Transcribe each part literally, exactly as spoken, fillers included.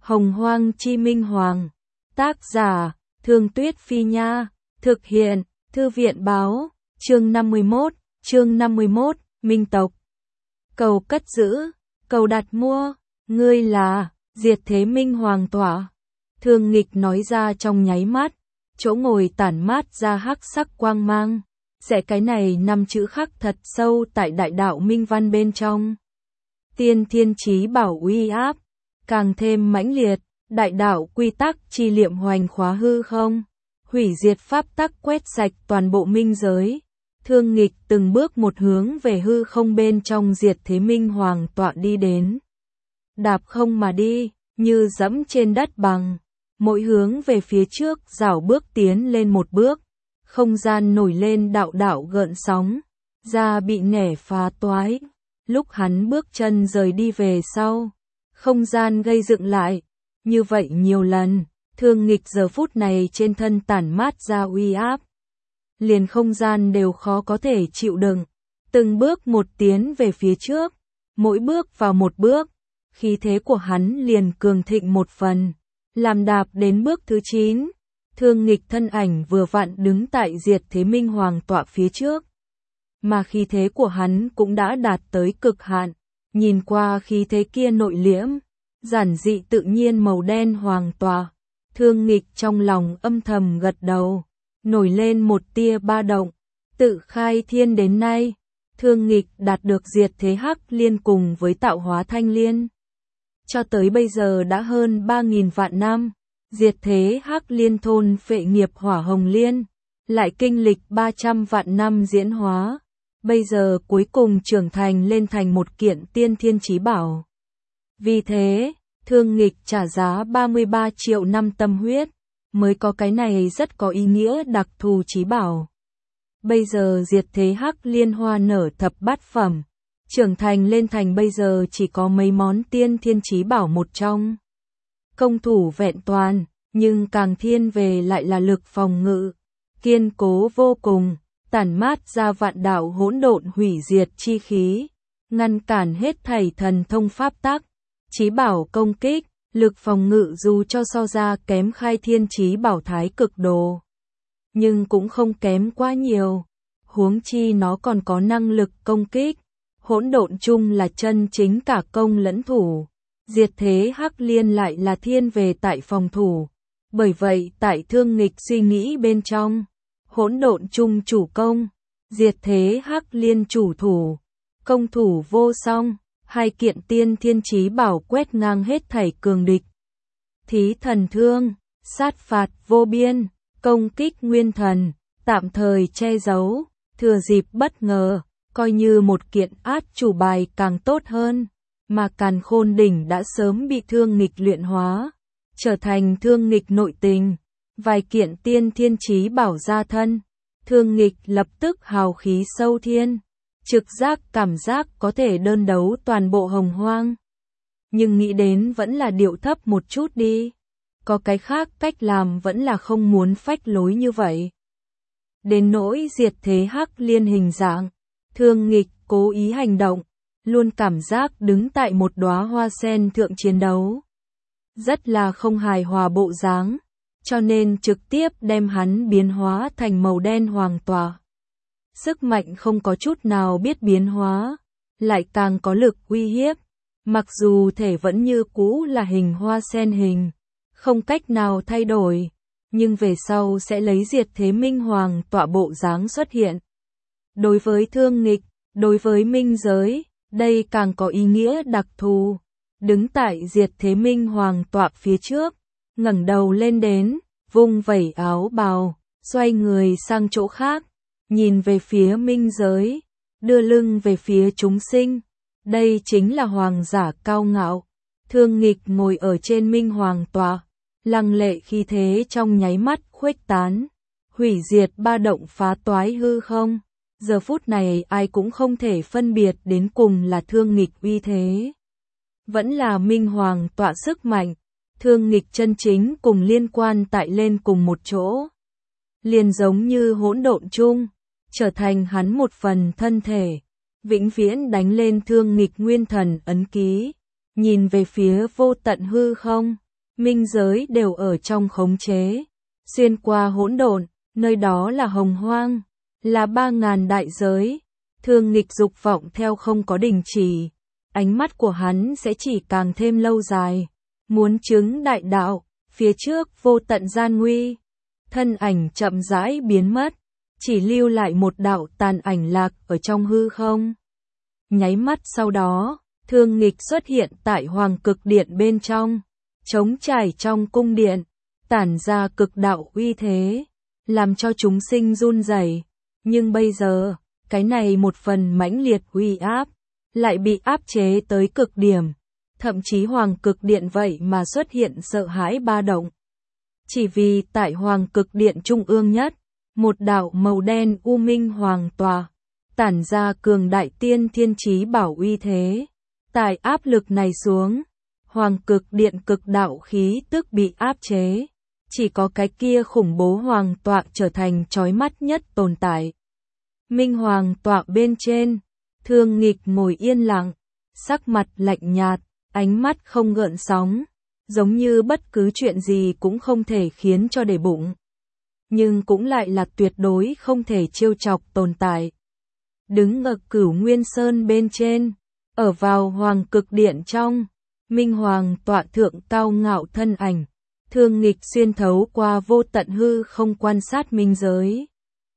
Hồng Hoang Chi Minh Hoàng. Tác giả, Thương Tuyết Phi Nha. Thực hiện, Thư viện Báo. Chương năm mươi mốt, chương năm mươi mốt, Minh tộc. Cầu cất giữ, cầu đặt mua, ngươi là, Diệt Thế Minh Hoàng tỏa. Thương Nghịch nói ra trong nháy mắt, chỗ ngồi tản mát ra hắc sắc quang mang. Sẽ cái này năm chữ khắc thật sâu tại đại đạo minh văn bên trong. Tiên thiên chí bảo uy áp, càng thêm mãnh liệt, đại đạo quy tắc chi liệm hoành khóa hư không, hủy diệt pháp tắc quét sạch toàn bộ minh giới. Thương Nghịch từng bước một hướng về hư không bên trong Diệt Thế Minh Hoàng tọa đi đến. Đạp không mà đi, như dẫm trên đất bằng, mỗi hướng về phía trước rảo bước tiến lên một bước. Không gian nổi lên đạo đạo gợn sóng, da bị nẻ phá toái. Lúc hắn bước chân rời đi về sau, không gian gây dựng lại. Như vậy nhiều lần, Thương Nghịch giờ phút này trên thân tản mát ra uy áp. Liền không gian đều khó có thể chịu đựng. Từng bước một tiến về phía trước, mỗi bước vào một bước, khí thế của hắn liền cường thịnh một phần. Làm đạp đến bước thứ chín. Thương Nghịch thân ảnh vừa vặn đứng tại Diệt Thế Minh Hoàng tọa phía trước. Mà khí thế của hắn cũng đã đạt tới cực hạn. Nhìn qua khí thế kia nội liễm, giản dị tự nhiên màu đen hoàng tọa. Thương Nghịch trong lòng âm thầm gật đầu, nổi lên một tia ba động. Tự khai thiên đến nay, Thương Nghịch đạt được Diệt Thế Hắc Liên cùng với tạo hóa Thanh Liên. Cho tới bây giờ đã hơn ba nghìn vạn năm. Diệt Thế Hắc Liên thôn phệ nghiệp hỏa hồng liên, lại kinh lịch ba trăm vạn năm diễn hóa, bây giờ cuối cùng trưởng thành lên thành một kiện tiên thiên chí bảo. Vì thế, Thương Nghịch trả giá ba mươi ba triệu năm tâm huyết, mới có cái này rất có ý nghĩa đặc thù chí bảo. Bây giờ Diệt Thế Hắc Liên hoa nở thập bát phẩm, trưởng thành lên thành bây giờ chỉ có mấy món tiên thiên chí bảo một trong. Công thủ vẹn toàn, nhưng càng thiên về lại là lực phòng ngự, kiên cố vô cùng, tản mát ra vạn đạo hỗn độn hủy diệt chi khí, ngăn cản hết thảy thần thông pháp tắc. Chí bảo công kích, lực phòng ngự dù cho so ra kém khai thiên chí bảo thái cực đồ, nhưng cũng không kém quá nhiều, huống chi nó còn có năng lực công kích. Hỗn độn chung là chân chính cả công lẫn thủ. Diệt Thế Hắc Liên lại là thiên về tại phòng thủ. Bởi vậy tại Thương Nghịch suy nghĩ bên trong, hỗn độn chung chủ công, Diệt Thế Hắc Liên chủ thủ, công thủ vô song, hai kiện tiên thiên chí bảo quét ngang hết thảy cường địch. Thí thần thương, sát phạt vô biên, công kích nguyên thần, tạm thời che giấu, thừa dịp bất ngờ, coi như một kiện át chủ bài càng tốt hơn. Mà Càn Khôn Đỉnh đã sớm bị Thương Nghịch luyện hóa, trở thành Thương Nghịch nội tình. Vài kiện tiên thiên chí bảo ra thân, Thương Nghịch lập tức hào khí sâu thiên, trực giác cảm giác có thể đơn đấu toàn bộ hồng hoang. Nhưng nghĩ đến vẫn là điệu thấp một chút đi, có cái khác cách làm vẫn là không muốn phách lối như vậy. Đến nỗi Diệt Thế Hắc Liên hình dạng, Thương Nghịch cố ý hành động, luôn cảm giác đứng tại một đóa hoa sen thượng chiến đấu, rất là không hài hòa bộ dáng, cho nên trực tiếp đem hắn biến hóa thành màu đen hoàng tỏa. Sức mạnh không có chút nào biết biến hóa, lại càng có lực uy hiếp, mặc dù thể vẫn như cũ là hình hoa sen hình, không cách nào thay đổi, nhưng về sau sẽ lấy Diệt Thế Minh Hoàng tỏa bộ dáng xuất hiện. Đối với Thương Nghịch, đối với minh giới, đây càng có ý nghĩa đặc thù. Đứng tại Diệt Thế Minh Hoàng tọa phía trước, ngẩng đầu lên đến, vung vẩy áo bào, xoay người sang chỗ khác, nhìn về phía minh giới, đưa lưng về phía chúng sinh. Đây chính là hoàng giả cao ngạo. Thương Nghịch ngồi ở trên Minh Hoàng tọa, lăng lệ khí thế trong nháy mắt khuếch tán, hủy diệt ba động phá toái hư không. Giờ phút này ai cũng không thể phân biệt đến cùng là Thương Nghịch uy thế, vẫn là Minh Hoàng tọa sức mạnh. Thương Nghịch chân chính cùng liên quan tại lên cùng một chỗ, liền giống như hỗn độn chung, trở thành hắn một phần thân thể, vĩnh viễn đánh lên Thương Nghịch nguyên thần ấn ký, nhìn về phía vô tận hư không, minh giới đều ở trong khống chế. Xuyên qua hỗn độn, nơi đó là hồng hoang, là ba ngàn đại giới. Thương nghịch dục vọng theo không có đình chỉ. Ánh mắt của hắn sẽ chỉ càng thêm lâu dài. Muốn chứng đại đạo, phía trước vô tận gian nguy. Thân ảnh chậm rãi biến mất, chỉ lưu lại một đạo tàn ảnh lạc ở trong hư không. Nháy mắt sau đó, thương nghịch xuất hiện tại hoàng cực điện bên trong, trống trải trong cung điện, tản ra cực đạo uy thế, làm cho chúng sinh run rẩy. Nhưng bây giờ, cái này một phần mãnh liệt uy áp, lại bị áp chế tới cực điểm. Thậm chí hoàng cực điện vậy mà xuất hiện sợ hãi ba động. Chỉ vì tại hoàng cực điện trung ương nhất, một đạo màu đen u minh hoàng tòa, tản ra cường đại tiên thiên chí bảo uy thế. Tại áp lực này xuống, hoàng cực điện cực đạo khí tức bị áp chế. Chỉ có cái kia khủng bố hoàng tọa trở thành chói mắt nhất tồn tại. Minh hoàng tọa bên trên, thương nghịch ngồi yên lặng, sắc mặt lạnh nhạt, ánh mắt không gợn sóng, giống như bất cứ chuyện gì cũng không thể khiến cho để bụng. Nhưng cũng lại là tuyệt đối không thể trêu chọc tồn tại. Đứng ở Cửu Nguyên Sơn bên trên, ở vào hoàng cực điện trong, Minh Hoàng tọa thượng cao ngạo thân ảnh, thương nghịch xuyên thấu qua vô tận hư không quan sát minh giới.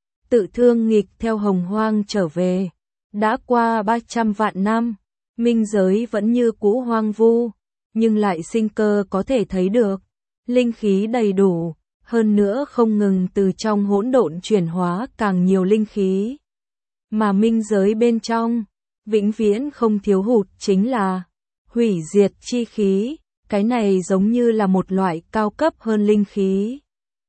Tự thương nghịch theo hồng hoang trở về, đã qua ba trăm vạn năm, minh giới vẫn như cũ hoang vu, nhưng lại sinh cơ có thể thấy được, linh khí đầy đủ, hơn nữa không ngừng từ trong hỗn độn chuyển hóa càng nhiều linh khí. Mà minh giới bên trong, vĩnh viễn không thiếu hụt chính là hủy diệt chi khí, cái này giống như là một loại cao cấp hơn linh khí.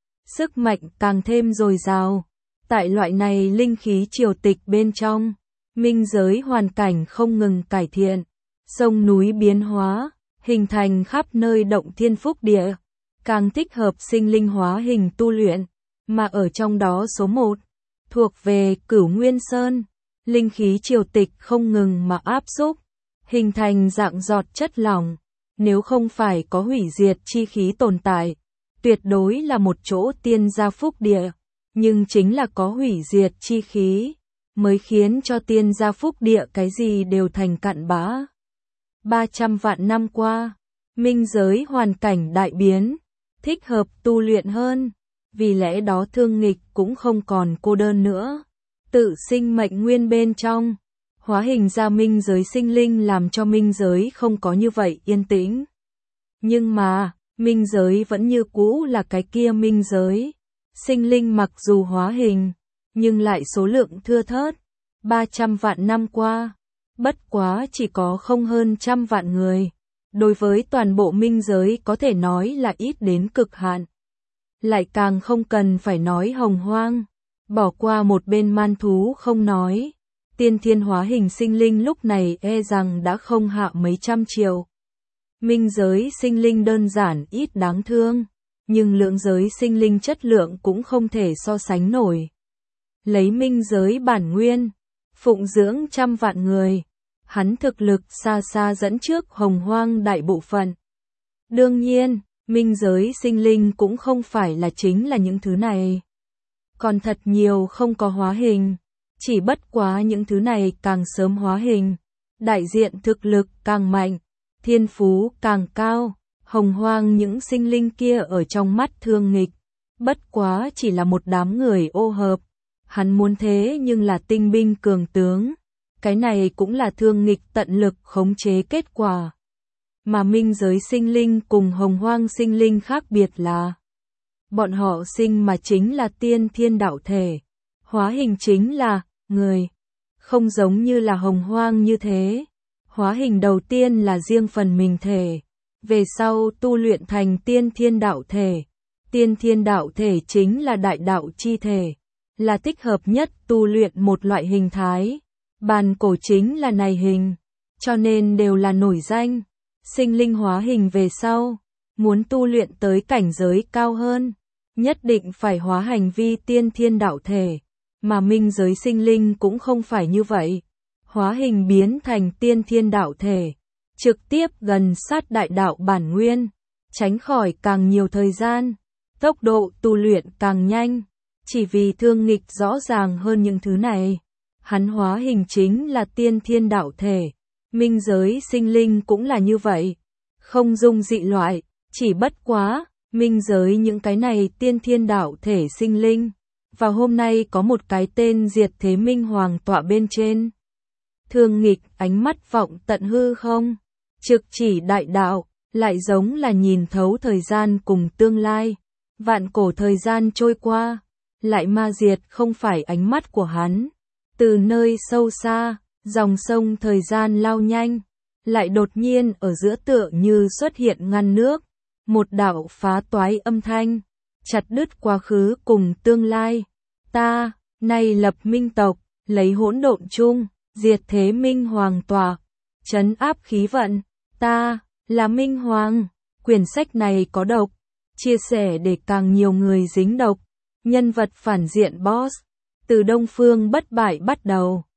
Sức mạnh càng thêm dồi dào, tại loại này linh khí triều tịch bên trong, minh giới hoàn cảnh không ngừng cải thiện, sông núi biến hóa, hình thành khắp nơi động thiên phúc địa, càng thích hợp sinh linh hóa hình tu luyện, mà ở trong đó số một, thuộc về Cửu Nguyên Sơn, linh khí triều tịch không ngừng mà áp xúc, hình thành dạng giọt chất lỏng, nếu không phải có hủy diệt chi khí tồn tại, tuyệt đối là một chỗ tiên gia phúc địa, nhưng chính là có hủy diệt chi khí, mới khiến cho tiên gia phúc địa cái gì đều thành cặn bã. ba trăm vạn năm qua, minh giới hoàn cảnh đại biến, thích hợp tu luyện hơn, vì lẽ đó thương nghịch cũng không còn cô đơn nữa. Tự sinh mệnh nguyên bên trong, hóa hình ra minh giới sinh linh làm cho minh giới không có như vậy yên tĩnh. Nhưng mà, minh giới vẫn như cũ là cái kia minh giới. Sinh linh mặc dù hóa hình, nhưng lại số lượng thưa thớt. ba trăm vạn năm qua, bất quá chỉ có không hơn trăm vạn người. Đối với toàn bộ minh giới có thể nói là ít đến cực hạn. Lại càng không cần phải nói hồng hoang. Bỏ qua một bên man thú không nói. Tiên thiên hóa hình sinh linh lúc này e rằng đã không hạ mấy trăm triệu. Minh giới sinh linh đơn giản ít đáng thương. Nhưng lượng giới sinh linh chất lượng cũng không thể so sánh nổi. Lấy minh giới bản nguyên, phụng dưỡng trăm vạn người, hắn thực lực xa xa dẫn trước hồng hoang đại bộ phận. Đương nhiên, minh giới sinh linh cũng không phải là chính là những thứ này. Còn thật nhiều không có hóa hình, chỉ bất quá những thứ này càng sớm hóa hình, đại diện thực lực càng mạnh, thiên phú càng cao. Hồng hoang những sinh linh kia ở trong mắt thương nghịch, bất quá chỉ là một đám người ô hợp. Hắn muốn thế nhưng là tinh binh cường tướng. Cái này cũng là thương nghịch tận lực khống chế kết quả. Mà minh giới sinh linh cùng hồng hoang sinh linh khác biệt là bọn họ sinh mà chính là tiên thiên đạo thể. Hóa hình chính là người. Không giống như là hồng hoang như thế. Hóa hình đầu tiên là riêng phần mình thể. Về sau tu luyện thành tiên thiên đạo thể. Tiên thiên đạo thể chính là đại đạo chi thể, là thích hợp nhất tu luyện một loại hình thái. Bàn cổ chính là này hình, cho nên đều là nổi danh. Sinh linh hóa hình về sau, muốn tu luyện tới cảnh giới cao hơn, nhất định phải hóa hành vi tiên thiên đạo thể, mà minh giới sinh linh cũng không phải như vậy. Hóa hình biến thành tiên thiên đạo thể, trực tiếp gần sát đại đạo bản nguyên, tránh khỏi càng nhiều thời gian, tốc độ tu luyện càng nhanh. Chỉ vì Thương Nghịch rõ ràng hơn những thứ này. Hắn hóa hình chính là tiên thiên đạo thể, minh giới sinh linh cũng là như vậy, không dung dị loại, chỉ bất quá, minh giới những cái này tiên thiên đạo thể sinh linh. Và hôm nay có một cái tên Diệt Thế Minh Hoàng tọa bên trên. Thương Nghịch ánh mắt vọng tận hư không, trực chỉ đại đạo, lại giống là nhìn thấu thời gian cùng tương lai. Vạn cổ thời gian trôi qua, lại ma diệt không phải ánh mắt của hắn. Từ nơi sâu xa, dòng sông thời gian lao nhanh, lại đột nhiên ở giữa tựa như xuất hiện ngăn nước, một đạo phá toái âm thanh, chặt đứt quá khứ cùng tương lai. Ta, nay lập minh tộc, lấy hỗn độn chung, diệt thế minh hoàng tòa, trấn áp khí vận. Ta, là Minh Hoàng. Quyển sách này có độc, chia sẻ để càng nhiều người dính độc. Nhân vật phản diện boss, từ Đông Phương bất bại bắt đầu.